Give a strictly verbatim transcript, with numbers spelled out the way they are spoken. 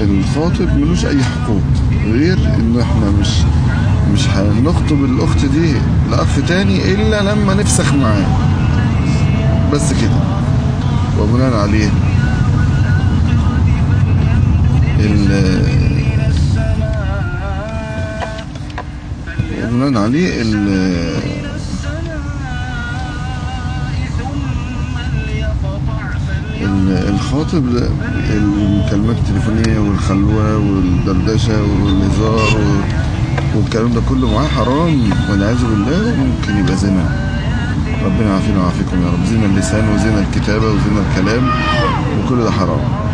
الخاطب ملوش اي حقوق غير انه احنا مش مش هنخطب الاخت دي لاخ تاني الا لما نفسخ معاه بس كده. وبناء عليه وبناء عليه الخاطب المكالمات التليفونية والخلوة والدردشة والهزار والكلام ده كله معاه حرام والعياذ بالله، وممكن يبقى زنا. ربنا يعافينا ويعافيكم يا رب. زنا اللسان وزنا الكتابة وزنا الكلام وكل ده حرام.